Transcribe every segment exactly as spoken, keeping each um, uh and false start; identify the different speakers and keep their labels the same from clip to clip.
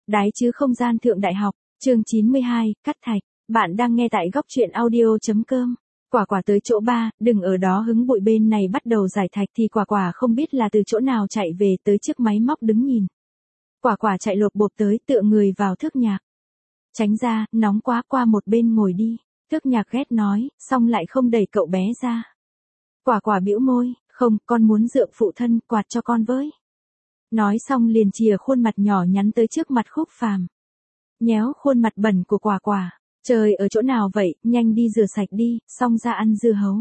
Speaker 1: Đái chứ không gian thượng đại học, chương chín mươi hai, cắt thạch. Bạn đang nghe tại góc truyện audio.com. Quả quả tới chỗ ba, đừng ở đó hứng bụi bên này bắt đầu giải thạch thì quả quả không biết là từ chỗ nào chạy về tới trước máy móc đứng nhìn. Quả quả chạy lộp bộp tới tựa người vào thước nhạc. Tránh ra, nóng quá, qua một bên ngồi đi. Thước nhạc ghét nói, xong lại không đẩy cậu bé ra. Quả quả bĩu môi, không, con muốn dượng phụ thân, quạt cho con với. Nói xong liền chìa khuôn mặt nhỏ nhắn tới trước mặt Khúc Phàm. Nhéo khuôn mặt bẩn của quả quả. Trời ở chỗ nào vậy, nhanh đi rửa sạch đi, xong ra ăn dưa hấu.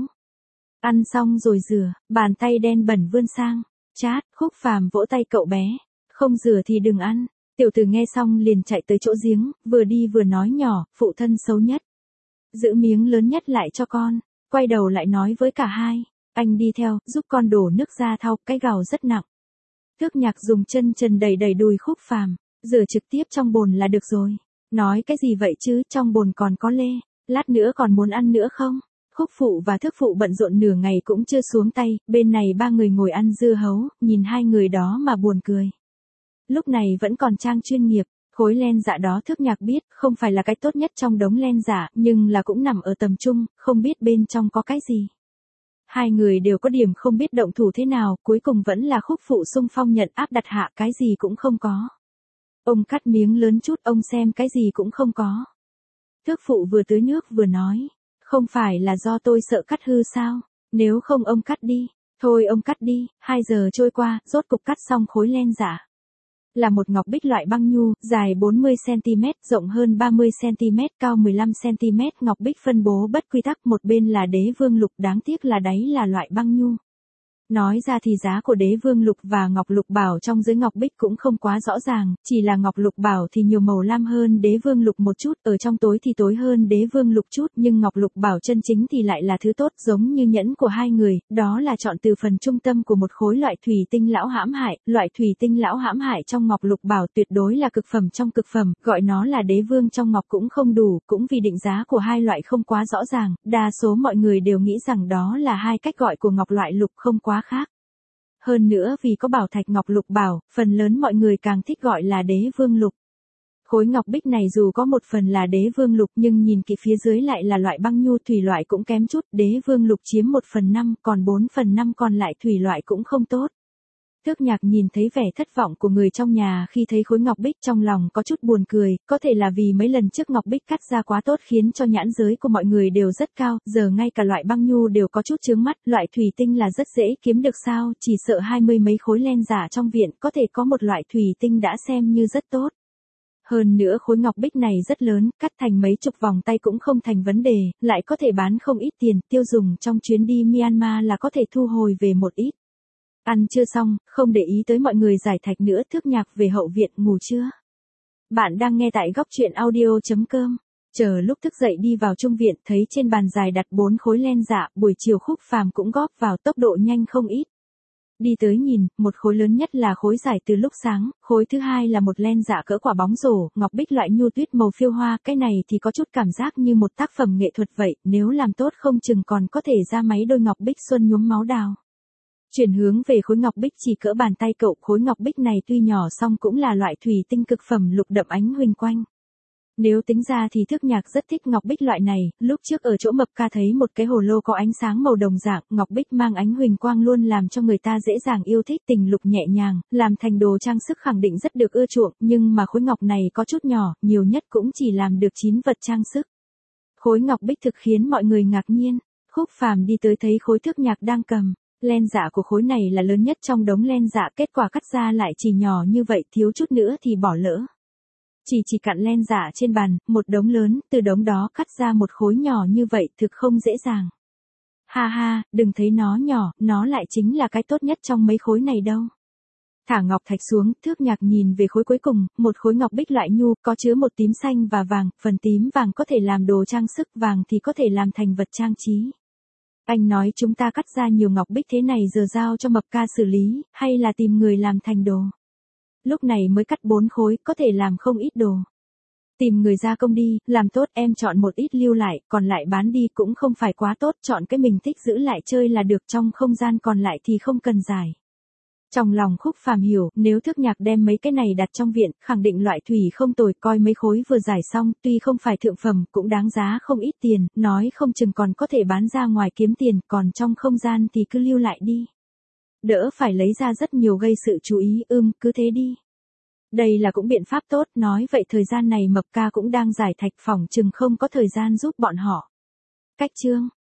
Speaker 1: Ăn xong rồi rửa, bàn tay đen bẩn vươn sang. Chát, Khúc Phàm vỗ tay cậu bé. Không rửa thì đừng ăn. Tiểu tử nghe xong liền chạy tới chỗ giếng, vừa đi vừa nói nhỏ, phụ thân xấu nhất. Giữ miếng lớn nhất lại cho con. Quay đầu lại nói với cả hai. Anh đi theo, giúp con đổ nước ra thau, cái gào rất nặng. Thước nhạc dùng chân trần đẩy đẩy đùi Khúc Phàm, rửa trực tiếp trong bồn là được rồi. Nói cái gì vậy chứ, trong bồn còn có lê, lát nữa còn muốn ăn nữa không? Khúc phụ và thước phụ bận rộn nửa ngày cũng chưa xuống tay, bên này ba người ngồi ăn dưa hấu, nhìn hai người đó mà buồn cười. Lúc này vẫn còn trang chuyên nghiệp, khối len dạ đó thước nhạc biết, không phải là cái tốt nhất trong đống len dạ, nhưng là cũng nằm ở tầm trung, không biết bên trong có cái gì. Hai người đều có điểm không biết động thủ thế nào, cuối cùng vẫn là Khúc phụ xung phong nhận áp đặt hạ, cái gì cũng không có. Ông cắt miếng lớn chút, ông xem cái gì cũng không có. Thước phụ vừa tưới nước vừa nói, không phải là do tôi sợ cắt hư sao, nếu không ông cắt đi, thôi ông cắt đi. Hai giờ trôi qua, rốt cục cắt xong khối len dạ. Là một ngọc bích loại băng nhu, dài bốn mươi xăng-ti-mét, rộng hơn ba mươi xăng-ti-mét, cao mười lăm xăng-ti-mét, ngọc bích phân bố bất quy tắc, một bên là đế vương lục, đáng tiếc là đáy là loại băng nhu. Nói ra thì giá của đế vương lục và ngọc lục bảo trong dưới ngọc bích cũng không quá rõ ràng, chỉ là ngọc lục bảo thì nhiều màu lam hơn đế vương lục một chút, ở trong tối thì tối hơn đế vương lục chút, nhưng ngọc lục bảo chân chính thì lại là thứ tốt, giống như nhẫn của hai người, đó là chọn từ phần trung tâm của một khối loại thủy tinh lão hãm hại, loại thủy tinh lão hãm hại trong ngọc lục bảo tuyệt đối là cực phẩm trong cực phẩm, gọi nó là đế vương trong ngọc cũng không đủ, cũng vì định giá của hai loại không quá rõ ràng, đa số mọi người đều nghĩ rằng đó là hai cách gọi của ngọc loại lục không quá khác. Hơn nữa vì có bảo thạch ngọc lục bảo, phần lớn mọi người càng thích gọi là đế vương lục. Khối ngọc bích này dù có một phần là đế vương lục nhưng nhìn kỹ phía dưới lại là loại băng nhu thủy loại cũng kém chút, đế vương lục chiếm một phần năm, còn bốn phần năm còn lại thủy loại cũng không tốt. Thước nhạc nhìn thấy vẻ thất vọng của người trong nhà khi thấy khối ngọc bích trong lòng có chút buồn cười, có thể là vì mấy lần trước ngọc bích cắt ra quá tốt khiến cho nhãn giới của mọi người đều rất cao, giờ ngay cả loại băng nhu đều có chút chướng mắt, loại thủy tinh là rất dễ kiếm được sao, chỉ sợ hai mươi mấy khối len giả trong viện có thể có một loại thủy tinh đã xem như rất tốt. Hơn nữa khối ngọc bích này rất lớn, cắt thành mấy chục vòng tay cũng không thành vấn đề, lại có thể bán không ít tiền, tiêu dùng trong chuyến đi Myanmar là có thể thu hồi về một ít. Ăn chưa xong, không để ý tới mọi người giải thạch nữa, thước nhạc về hậu viện ngủ chưa? Bạn đang nghe tại góc truyện audio.com. Chờ lúc thức dậy đi vào trung viện, thấy trên bàn dài đặt bốn khối len dạ, buổi chiều Khúc Phàm cũng góp vào, tốc độ nhanh không ít. Đi tới nhìn, một khối lớn nhất là khối giải từ lúc sáng, khối thứ hai là một len dạ cỡ quả bóng rổ, ngọc bích loại nhu tuyết màu phiêu hoa, cái này thì có chút cảm giác như một tác phẩm nghệ thuật vậy, nếu làm tốt không chừng còn có thể ra máy đôi ngọc bích xuân nhuốm máu đào. Chuyển hướng về khối ngọc bích chỉ cỡ bàn tay cậu, khối ngọc bích này tuy nhỏ song cũng là loại thủy tinh cực phẩm lục đậm ánh huỳnh quanh. Nếu tính ra thì thước nhạc rất thích ngọc bích loại này, lúc trước ở chỗ mập ca thấy một cái hồ lô có ánh sáng màu đồng dạng, ngọc bích mang ánh huỳnh quang luôn làm cho người ta dễ dàng yêu thích, tình lục nhẹ nhàng, làm thành đồ trang sức khẳng định rất được ưa chuộng, nhưng mà khối ngọc này có chút nhỏ, nhiều nhất cũng chỉ làm được chín vật trang sức. Khối ngọc bích thực khiến mọi người ngạc nhiên, Khúc Phàm đi tới thấy khối thước nhạc đang cầm. Len dạ của khối này là lớn nhất trong đống len dạ, kết quả cắt ra lại chỉ nhỏ như vậy, thiếu chút nữa thì bỏ lỡ. Chỉ chỉ cặn len dạ trên bàn, một đống lớn, từ đống đó cắt ra một khối nhỏ như vậy thực không dễ dàng. Ha ha, đừng thấy nó nhỏ, nó lại chính là cái tốt nhất trong mấy khối này đâu. Thả ngọc thạch xuống, thước nhạc nhìn về khối cuối cùng, một khối ngọc bích loại nhu, có chứa một tím xanh và vàng, phần tím vàng có thể làm đồ trang sức, vàng thì có thể làm thành vật trang trí. Anh nói chúng ta cắt ra nhiều ngọc bích thế này giờ giao cho mập ca xử lý, hay là tìm người làm thành đồ. Lúc này mới cắt bốn khối, có thể làm không ít đồ. Tìm người gia công đi, làm tốt em chọn một ít lưu lại, còn lại bán đi cũng không phải quá tốt, chọn cái mình thích giữ lại chơi là được, trong không gian còn lại thì không cần giải. Trong lòng Khúc Phàm hiểu, nếu Thước Nhạc đem mấy cái này đặt trong viện, khẳng định loại thủy không tồi, coi mấy khối vừa giải xong, tuy không phải thượng phẩm, cũng đáng giá không ít tiền, nói không chừng còn có thể bán ra ngoài kiếm tiền, còn trong không gian thì cứ lưu lại đi. Đỡ phải lấy ra rất nhiều gây sự chú ý, ưm, cứ thế đi. Đây là cũng biện pháp tốt, nói vậy thời gian này Mập ca cũng đang giải thạch, phỏng chừng không có thời gian giúp bọn họ. Cách chương